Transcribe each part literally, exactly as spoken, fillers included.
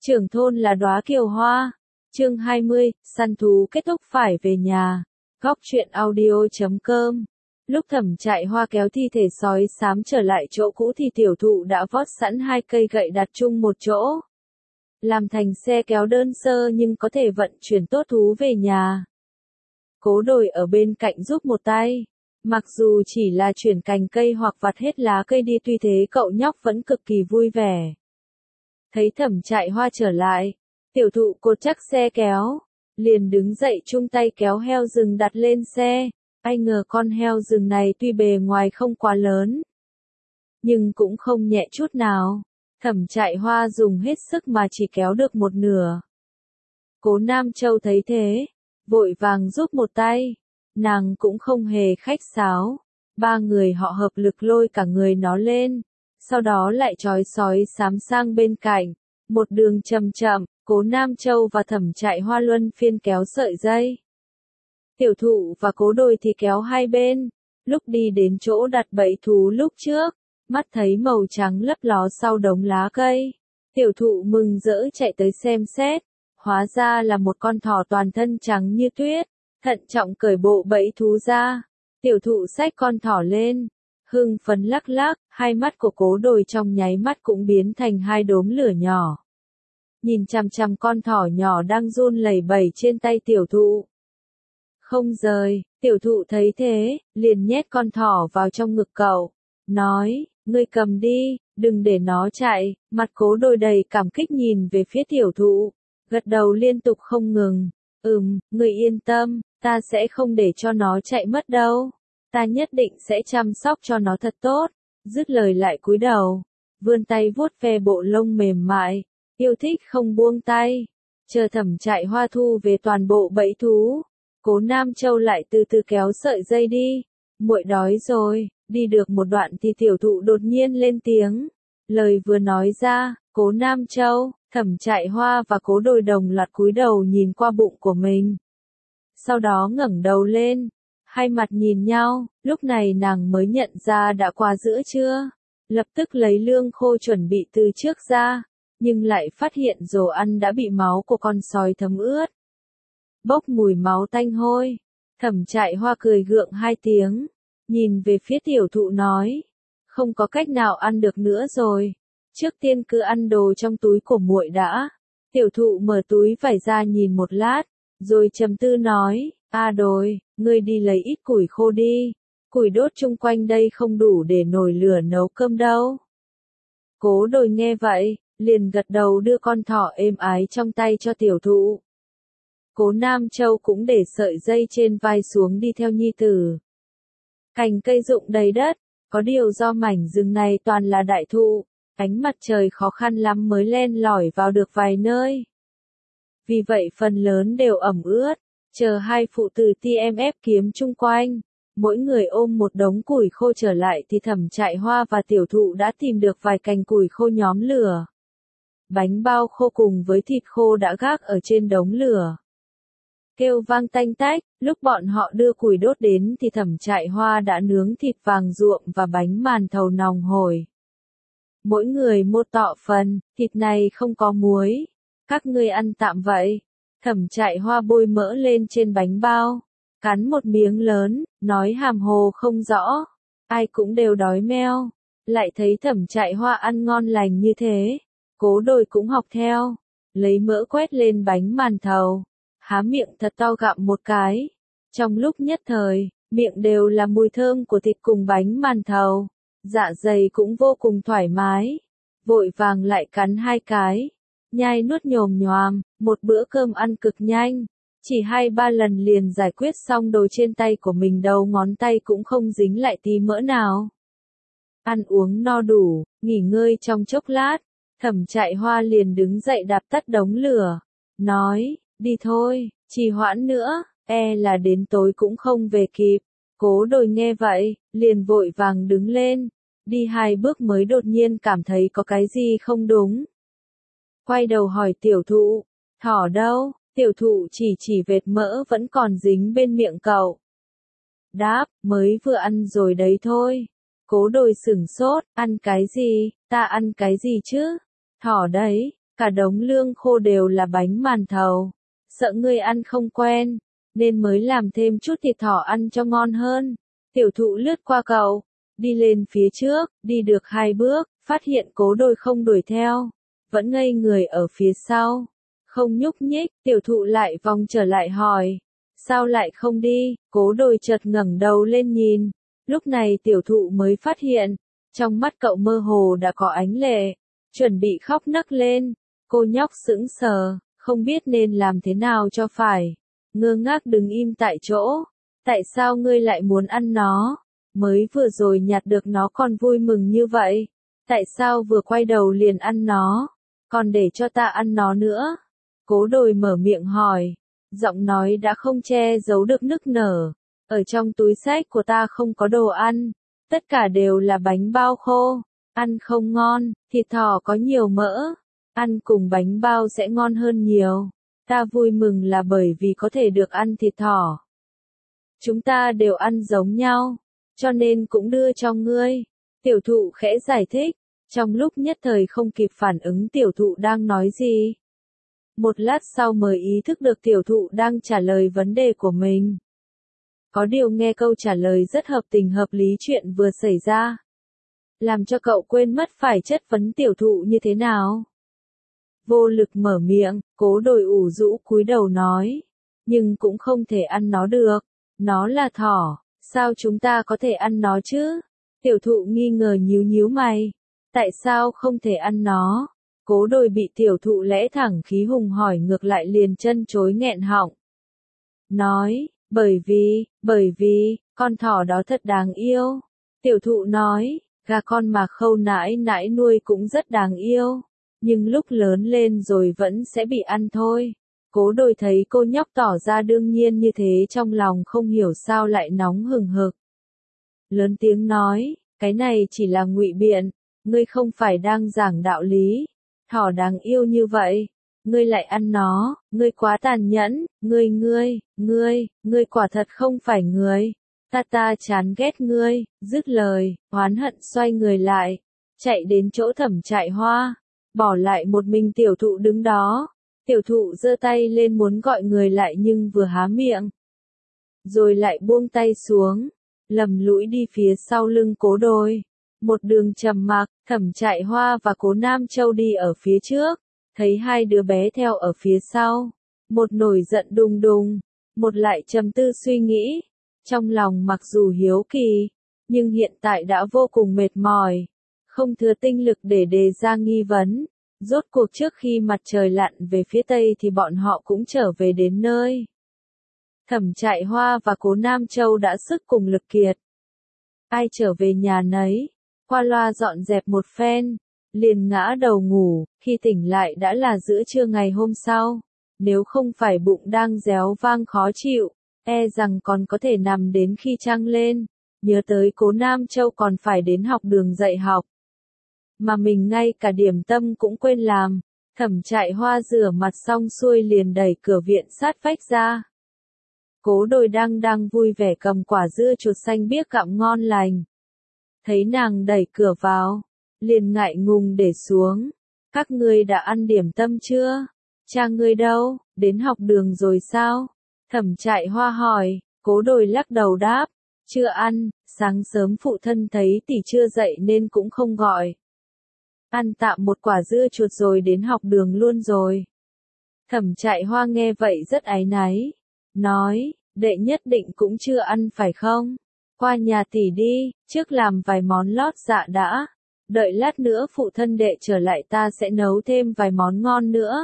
Trưởng thôn là đóa kiều hoa. Chương hai mươi, săn thú kết thúc phải về nhà. Góc truyện audio chấm com. Lúc Thẩm Trại Hoa kéo thi thể sói xám trở lại chỗ cũ thì tiểu thụ đã vót sẵn hai cây gậy đặt chung một chỗ. Làm thành xe kéo đơn sơ nhưng có thể vận chuyển tốt thú về nhà. Cố Đồi ở bên cạnh giúp một tay. Mặc dù chỉ là chuyển cành cây hoặc vặt hết lá cây đi, tuy thế cậu nhóc vẫn cực kỳ vui vẻ. Thấy Thẩm Trại Hoa trở lại, tiểu thụ cột chắc xe kéo, liền đứng dậy chung tay kéo heo rừng đặt lên xe. Ai ngờ con heo rừng này tuy bề ngoài không quá lớn, nhưng cũng không nhẹ chút nào. Thẩm Trại Hoa dùng hết sức mà chỉ kéo được một nửa. Cố Nam Châu thấy thế, vội vàng giúp một tay. Nàng cũng không hề khách sáo. Ba người họ hợp lực lôi cả người nó lên, sau đó lại trói sói xám sang bên cạnh. Một đường chậm chậm, Cố Nam Châu và Thẩm Trại Hoa luân phiên kéo sợi dây. Tiểu thụ và Cố Đồi thì kéo hai bên. Lúc đi đến chỗ đặt bẫy thú lúc trước, mắt thấy màu trắng lấp ló sau đống lá cây. Tiểu thụ mừng rỡ chạy tới xem xét. Hóa ra là một con thỏ toàn thân trắng như tuyết. Thận trọng cởi bộ bẫy thú ra. Tiểu thụ xách con thỏ lên. Hưng phấn lắc lắc, hai mắt của Cố Đồi trong nháy mắt cũng biến thành hai đốm lửa nhỏ. Nhìn chằm chằm con thỏ nhỏ đang run lẩy bẩy trên tay tiểu thụ. Không rời, tiểu thụ thấy thế, liền nhét con thỏ vào trong ngực cậu. Nói, ngươi cầm đi, đừng để nó chạy. Mặt Cố Đồi đầy cảm kích nhìn về phía tiểu thụ. Gật đầu liên tục không ngừng. Ừm, ngươi yên tâm, ta sẽ không để cho nó chạy mất đâu. Ta nhất định sẽ chăm sóc cho nó thật tốt. Dứt lời lại cúi đầu, vươn tay vuốt ve bộ lông mềm mại, yêu thích không buông tay. Chờ Thẩm Trại Hoa thu về toàn bộ bẫy thú, Cố Nam Châu lại từ từ kéo sợi dây đi. Muội đói rồi. Đi được một đoạn thì tiểu thụ đột nhiên lên tiếng. Lời vừa nói ra, Cố Nam Châu, Thẩm Trại Hoa và Cố Đồi đồng loạt cúi đầu nhìn qua bụng của mình. Sau đó ngẩng đầu lên, hai mặt nhìn nhau. Lúc này nàng mới nhận ra đã qua giữa trưa. Lập tức lấy lương khô chuẩn bị từ trước ra, nhưng lại phát hiện đồ ăn đã bị máu của con sói thấm ướt, bốc mùi máu tanh hôi. Thẩm Trại Hoa cười gượng hai tiếng, nhìn về phía tiểu thụ nói, không có cách nào ăn được nữa rồi, trước tiên cứ ăn đồ trong túi của muội đã. Tiểu thụ mở túi vải ra nhìn một lát, rồi trầm tư nói, a Đồi, ngươi đi lấy ít củi khô đi, củi đốt chung quanh đây không đủ để nồi lửa nấu cơm đâu. Cố Đồi nghe vậy, liền gật đầu đưa con thỏ êm ái trong tay cho tiểu thụ. Cố Nam Châu cũng để sợi dây trên vai xuống đi theo nhi tử. Cành cây rụng đầy đất, có điều do mảnh rừng này toàn là đại thụ, ánh mặt trời khó khăn lắm mới len lỏi vào được vài nơi. Vì vậy phần lớn đều ẩm ướt, chờ hai phụ tử tê em ép kiếm chung quanh, mỗi người ôm một đống củi khô trở lại thì Thẩm Trại Hoa và tiểu thụ đã tìm được vài cành củi khô nhóm lửa. Bánh bao khô cùng với thịt khô đã gác ở trên đống lửa. Kêu vang tanh tách, lúc bọn họ đưa củi đốt đến thì Thẩm Trại Hoa đã nướng thịt vàng ruộm và bánh màn thầu nòng hổi. Mỗi người một tọ phần, thịt này không có muối. Các ngươi ăn tạm vậy. Thẩm Trại Hoa bôi mỡ lên trên bánh bao, cắn một miếng lớn, nói hàm hồ không rõ. Ai cũng đều đói meo. Lại thấy Thẩm Trại Hoa ăn ngon lành như thế, Cố Đồi cũng học theo, lấy mỡ quét lên bánh màn thầu, há miệng thật to gặm một cái. Trong lúc nhất thời, miệng đều là mùi thơm của thịt cùng bánh màn thầu, dạ dày cũng vô cùng thoải mái. Vội vàng lại cắn hai cái, nhai nuốt nhồm nhoàm, một bữa cơm ăn cực nhanh, chỉ hai ba lần liền giải quyết xong đồ trên tay của mình, đầu ngón tay cũng không dính lại tí mỡ nào. Ăn uống no đủ, nghỉ ngơi trong chốc lát, Thẩm Trại Hoa liền đứng dậy đạp tắt đống lửa, nói, đi thôi, trì hoãn nữa, e là đến tối cũng không về kịp. Cố Đồi nghe vậy, liền vội vàng đứng lên, đi hai bước mới đột nhiên cảm thấy có cái gì không đúng. Quay đầu hỏi tiểu thụ, thỏ đâu? Tiểu thụ chỉ chỉ vệt mỡ vẫn còn dính bên miệng cậu. Đáp, mới vừa ăn rồi đấy thôi. Cố Đồi sửng sốt, ăn cái gì, ta ăn cái gì chứ? Thỏ đấy, cả đống lương khô đều là bánh màn thầu. Sợ ngươi ăn không quen, nên mới làm thêm chút thịt thỏ ăn cho ngon hơn. Tiểu thụ lướt qua cậu, đi lên phía trước, đi được hai bước, phát hiện Cố Đôi không đuổi theo, vẫn ngây người ở phía sau, không nhúc nhích. Tiểu thụ lại vòng trở lại hỏi, sao lại không đi? Cố Đôi chợt ngẩng đầu lên nhìn, lúc này tiểu thụ mới phát hiện, trong mắt cậu mơ hồ đã có ánh lệ, chuẩn bị khóc nấc lên. Cô nhóc sững sờ, không biết nên làm thế nào cho phải, ngơ ngác đứng im tại chỗ. Tại sao ngươi lại muốn ăn nó? Mới vừa rồi nhặt được nó còn vui mừng như vậy, tại sao vừa quay đầu liền ăn nó, còn để cho ta ăn nó nữa? Cố Đôi mở miệng hỏi, giọng nói đã không che giấu được nức nở. Ở trong túi xách của ta không có đồ ăn, tất cả đều là bánh bao khô, ăn không ngon, thịt thỏ có nhiều mỡ, ăn cùng bánh bao sẽ ngon hơn nhiều. Ta vui mừng là bởi vì có thể được ăn thịt thỏ. Chúng ta đều ăn giống nhau, cho nên cũng đưa cho ngươi. Tiểu thụ khẽ giải thích, trong lúc nhất thời không kịp phản ứng tiểu thụ đang nói gì. Một lát sau mới ý thức được tiểu thụ đang trả lời vấn đề của mình. Có điều nghe câu trả lời rất hợp tình hợp lý chuyện vừa xảy ra, làm cho cậu quên mất phải chất vấn tiểu thụ như thế nào. Vô lực mở miệng, Cố Đôi ủ rũ cúi đầu nói, nhưng cũng không thể ăn nó được, nó là thỏ, sao chúng ta có thể ăn nó chứ? Tiểu thụ nghi ngờ nhíu nhíu mày, tại sao không thể ăn nó? Cố Đôi bị tiểu thụ lẽ thẳng khí hùng hỏi ngược lại liền chân chối nghẹn họng. Nói, bởi vì, bởi vì, con thỏ đó thật đáng yêu. Tiểu thụ nói, gà con mà Khâu nãi nãi nuôi cũng rất đáng yêu, nhưng lúc lớn lên rồi vẫn sẽ bị ăn thôi. Cố Đôi thấy cô nhóc tỏ ra đương nhiên như thế trong lòng không hiểu sao lại nóng hừng hực. Lớn tiếng nói, cái này chỉ là ngụy biện, ngươi không phải đang giảng đạo lý. Thỏ đáng yêu như vậy, ngươi lại ăn nó, ngươi quá tàn nhẫn, ngươi ngươi, ngươi, ngươi quả thật không phải người. Ta ta chán ghét ngươi. Dứt lời, oán hận xoay người lại, chạy đến chỗ Thẩm Trại Hoa, bỏ lại một mình tiểu thụ đứng đó. Tiểu thụ giơ tay lên muốn gọi người lại nhưng vừa há miệng, rồi lại buông tay xuống, lầm lũi đi phía sau lưng Cố Đôi. Một đường trầm mặc, Thẩm Trại Hoa và Cố Nam Châu đi ở phía trước, thấy hai đứa bé theo ở phía sau, một nổi giận đùng đùng, một lại trầm tư suy nghĩ. Trong lòng mặc dù hiếu kỳ, nhưng hiện tại đã vô cùng mệt mỏi, không thừa tinh lực để đề ra nghi vấn. Rốt cuộc trước khi mặt trời lặn về phía tây thì bọn họ cũng trở về đến nơi. Thẩm Trại Hoa và Cố Nam Châu đã sức cùng lực kiệt, ai trở về nhà nấy, qua loa dọn dẹp một phen, liền ngã đầu ngủ. Khi tỉnh lại đã là giữa trưa ngày hôm sau, nếu không phải bụng đang réo vang khó chịu, e rằng còn có thể nằm đến khi trăng lên. Nhớ tới Cố Nam Châu còn phải đến học đường dạy học, mà mình ngay cả điểm tâm cũng quên làm. Thẩm Trại Hoa rửa mặt xong xuôi liền đẩy cửa viện sát vách ra. Cố Đôi đang đang vui vẻ cầm quả dưa chuột xanh biếc gặm ngon lành. Thấy nàng đẩy cửa vào, liền ngại ngùng để xuống. Các ngươi đã ăn điểm tâm chưa? Cha ngươi đâu, đến học đường rồi sao? Thẩm Trại Hoa hỏi. Cố Đôi lắc đầu đáp, chưa ăn, sáng sớm phụ thân thấy tỷ chưa dậy nên cũng không gọi. Ăn tạm một quả dưa chuột rồi đến học đường luôn rồi. Thẩm Trại Hoa nghe vậy rất áy náy, nói, đệ nhất định cũng chưa ăn phải không? Qua nhà tỷ đi, trước làm vài món lót dạ đã, đợi lát nữa phụ thân đệ trở lại ta sẽ nấu thêm vài món ngon nữa.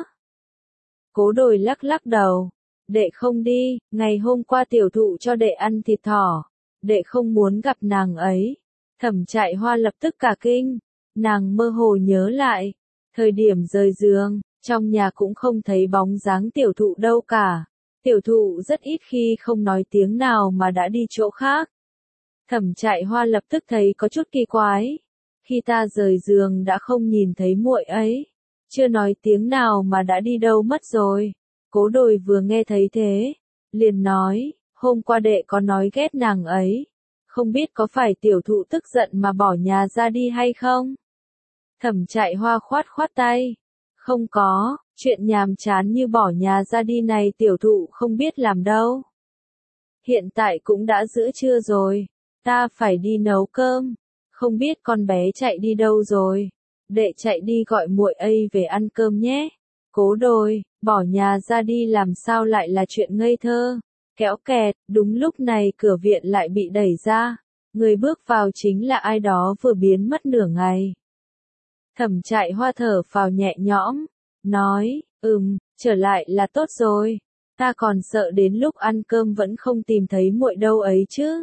Cố Đôi lắc lắc đầu, đệ không đi, ngày hôm qua tiểu thụ cho đệ ăn thịt thỏ, đệ không muốn gặp nàng ấy. Thẩm Trại Hoa lập tức cả kinh, nàng mơ hồ nhớ lại, thời điểm rời giường, trong nhà cũng không thấy bóng dáng tiểu thụ đâu cả. Tiểu thụ rất ít khi không nói tiếng nào mà đã đi chỗ khác. Thẩm Trại Hoa lập tức thấy có chút kỳ quái. Khi ta rời giường đã không nhìn thấy muội ấy, chưa nói tiếng nào mà đã đi đâu mất rồi. Cố Đôi vừa nghe thấy thế, liền nói, hôm qua đệ có nói ghét nàng ấy, không biết có phải tiểu thụ tức giận mà bỏ nhà ra đi hay không? Thẩm Trại Hoa khoát khoát tay, Không có, chuyện nhàm chán như bỏ nhà ra đi này tiểu thụ không biết làm đâu. Hiện tại cũng đã giữa trưa rồi, ta phải đi nấu cơm, không biết con bé chạy đi đâu rồi. Đệ chạy đi gọi muội ấy về ăn cơm nhé. Cố Đồi, bỏ nhà ra đi làm sao lại là chuyện ngây thơ. Kéo kẹt, đúng lúc này cửa viện lại bị đẩy ra. Người bước vào chính là ai đó vừa biến mất nửa ngày. Thẩm Trại Hoa thở phào nhẹ nhõm, nói, ừm, trở lại là tốt rồi. Ta còn sợ đến lúc ăn cơm vẫn không tìm thấy muội đâu ấy chứ.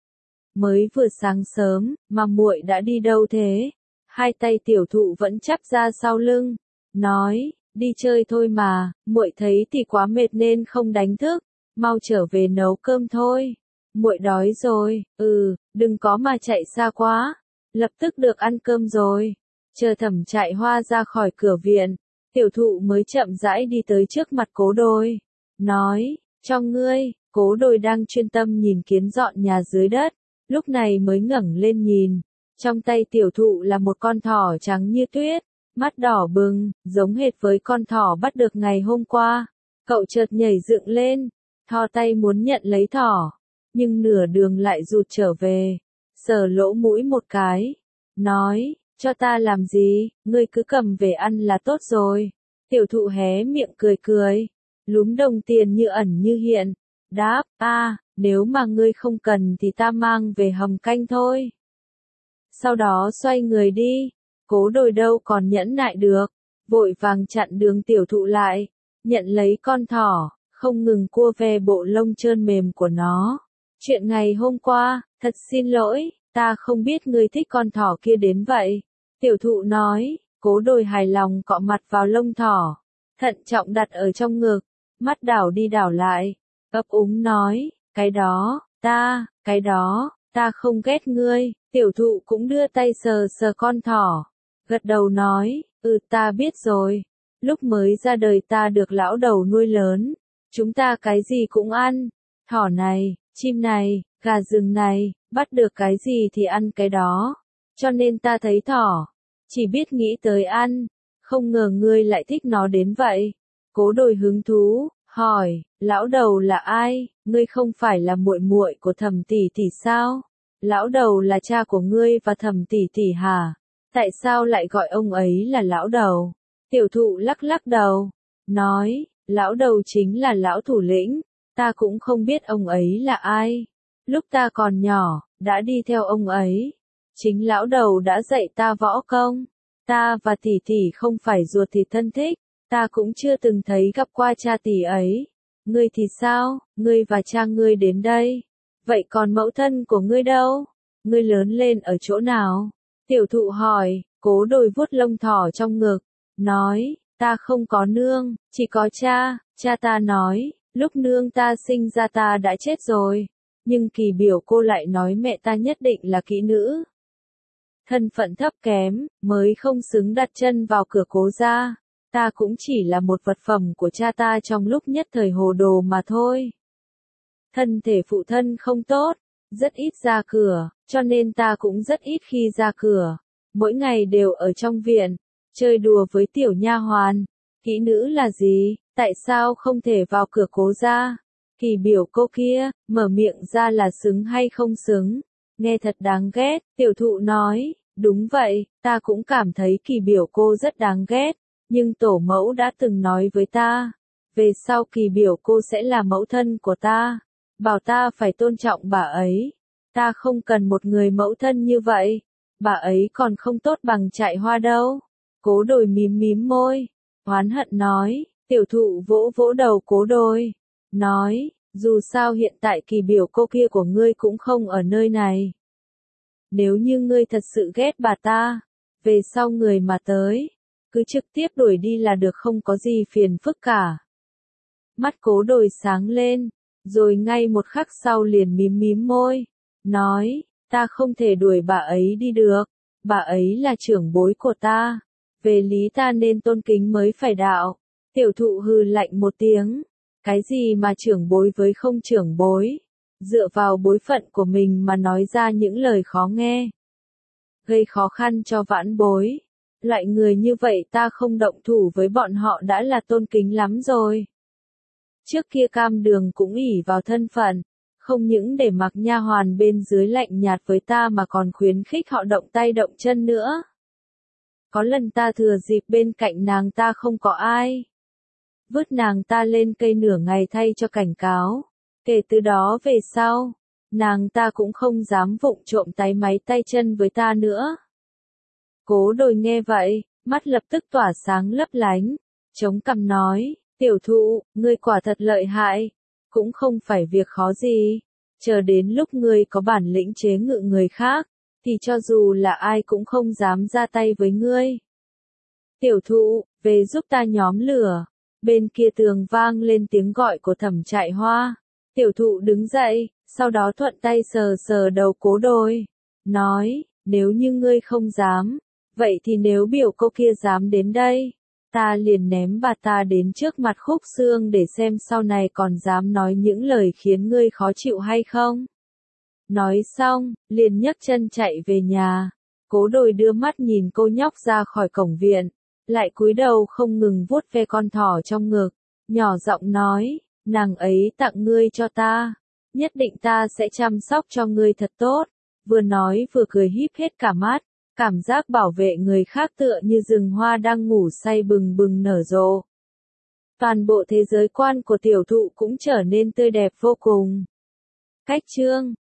Mới vừa sáng sớm, mà muội đã đi đâu thế? Hai tay tiểu thụ vẫn chắp ra sau lưng, nói, đi chơi thôi mà, muội thấy thì quá mệt nên không đánh thức, mau trở về nấu cơm thôi. Muội đói rồi, ừ, đừng có mà chạy xa quá, lập tức được ăn cơm rồi. Chờ Thẩm Trại Hoa ra khỏi cửa viện, tiểu thụ mới chậm rãi đi tới trước mặt Cố Đồi, nói, cho ngươi. Cố Đồi đang chuyên tâm nhìn kiến dọn nhà dưới đất, lúc này mới ngẩng lên nhìn. Trong tay tiểu thụ là một con thỏ trắng như tuyết, mắt đỏ bừng, giống hệt với con thỏ bắt được ngày hôm qua. Cậu chợt nhảy dựng lên, thò tay muốn nhận lấy thỏ, nhưng nửa đường lại rụt trở về, sờ lỗ mũi một cái, nói, cho ta làm gì, ngươi cứ cầm về ăn là tốt rồi. Tiểu thụ hé miệng cười cười, lúm đồng tiền như ẩn như hiện, đáp, a, nếu mà ngươi không cần thì ta mang về hầm canh thôi. Sau đó xoay người đi, Cố Đồi đâu còn nhẫn nại được, vội vàng chặn đường tiểu thụ lại, nhận lấy con thỏ, không ngừng cua ve bộ lông trơn mềm của nó. Chuyện ngày hôm qua, thật xin lỗi, ta không biết ngươi thích con thỏ kia đến vậy. Tiểu thụ nói, Cố Đồi hài lòng cọ mặt vào lông thỏ, thận trọng đặt ở trong ngực, mắt đảo đi đảo lại, ấp úng nói, cái đó, ta, cái đó, ta không ghét ngươi. Tiểu thụ cũng đưa tay sờ sờ con thỏ, gật đầu nói, ừ ta biết rồi, lúc mới ra đời ta được lão đầu nuôi lớn, chúng ta cái gì cũng ăn, thỏ này, chim này, gà rừng này, bắt được cái gì thì ăn cái đó, cho nên ta thấy thỏ, chỉ biết nghĩ tới ăn, không ngờ ngươi lại thích nó đến vậy. Cố Đồi hứng thú, hỏi, lão đầu là ai, ngươi không phải là muội muội của Thẩm tỷ tỷ sao? Lão đầu là cha của ngươi và Thẩm tỷ tỷ hả? Tại sao lại gọi ông ấy là lão đầu? Tiểu thụ lắc lắc đầu, nói, lão đầu chính là lão thủ lĩnh, ta cũng không biết ông ấy là ai. Lúc ta còn nhỏ, đã đi theo ông ấy. Chính lão đầu đã dạy ta võ công. Ta và tỷ tỷ không phải ruột thịt thân thích, ta cũng chưa từng thấy gặp qua cha tỷ ấy. Ngươi thì sao, ngươi và cha ngươi đến đây. Vậy còn mẫu thân của ngươi đâu? Ngươi lớn lên ở chỗ nào? Tiểu thụ hỏi, Cố Đồi vuốt lông thỏ trong ngực, nói, ta không có nương, chỉ có cha. Cha ta nói, lúc nương ta sinh ra ta đã chết rồi, nhưng kỳ biểu cô lại nói mẹ ta nhất định là kỹ nữ. Thân phận thấp kém, mới không xứng đặt chân vào cửa Cố gia. Ta cũng chỉ là một vật phẩm của cha ta trong lúc nhất thời hồ đồ mà thôi. Thân thể phụ thân không tốt, rất ít ra cửa, cho nên ta cũng rất ít khi ra cửa. Mỗi ngày đều ở trong viện, chơi đùa với tiểu nha hoàn. Kỹ nữ là gì, tại sao không thể vào cửa Cố gia? Kỳ biểu cô kia, mở miệng ra là xứng hay không xứng. Nghe thật đáng ghét, tiểu thụ nói, đúng vậy, ta cũng cảm thấy kỳ biểu cô rất đáng ghét, nhưng tổ mẫu đã từng nói với ta, về sau kỳ biểu cô sẽ là mẫu thân của ta, bảo ta phải tôn trọng bà ấy, ta không cần một người mẫu thân như vậy, bà ấy còn không tốt bằng Trại Hoa đâu. Cố Đồi mím mím môi, oán hận nói, tiểu thụ vỗ vỗ đầu Cố Đồi, nói, dù sao hiện tại kỳ biểu cô kia của ngươi cũng không ở nơi này. Nếu như ngươi thật sự ghét bà ta, về sau người mà tới, cứ trực tiếp đuổi đi là được, không có gì phiền phức cả. Mắt Cố Đồi sáng lên, rồi ngay một khắc sau liền mím mím môi, nói, ta không thể đuổi bà ấy đi được, bà ấy là trưởng bối của ta, về lý ta nên tôn kính mới phải đạo. Tiểu thụ hừ lạnh một tiếng, cái gì mà trưởng bối với không trưởng bối, dựa vào bối phận của mình mà nói ra những lời khó nghe, gây khó khăn cho vãn bối. Loại người như vậy ta không động thủ với bọn họ đã là tôn kính lắm rồi. Trước kia Cam Đường cũng ỷ vào thân phận, không những để mặc nha hoàn bên dưới lạnh nhạt với ta mà còn khuyến khích họ động tay động chân nữa. Có lần ta thừa dịp bên cạnh nàng ta không có ai, vứt nàng ta lên cây nửa ngày thay cho cảnh cáo. Kể từ đó về sau, nàng ta cũng không dám vụng trộm táy máy tay chân với ta nữa. Cố Đồi nghe vậy, mắt lập tức tỏa sáng lấp lánh, chống cằm nói, tiểu thụ, ngươi quả thật lợi hại, cũng không phải việc khó gì, chờ đến lúc ngươi có bản lĩnh chế ngự người khác, thì cho dù là ai cũng không dám ra tay với ngươi. Tiểu thụ, về giúp ta nhóm lửa. Bên kia tường vang lên tiếng gọi của Thẩm Trại Hoa. Tiểu thụ đứng dậy, sau đó thuận tay sờ sờ đầu Cố Đồi, nói, nếu như ngươi không dám, vậy thì nếu biểu cô kia dám đến đây, ta liền ném bà ta đến trước mặt Khúc Xương để xem sau này còn dám nói những lời khiến ngươi khó chịu hay không. Nói xong, liền nhấc chân chạy về nhà. Cố Đồi đưa mắt nhìn cô nhóc ra khỏi cổng viện, lại cúi đầu không ngừng vuốt ve con thỏ trong ngực, nhỏ giọng nói, nàng ấy tặng ngươi cho ta, nhất định ta sẽ chăm sóc cho ngươi thật tốt. Vừa nói vừa cười híp hết cả mắt, cảm giác bảo vệ người khác tựa như rừng hoa đang ngủ say bừng bừng nở rộ. Toàn bộ thế giới quan của tiểu thụ cũng trở nên tươi đẹp vô cùng. Cách chương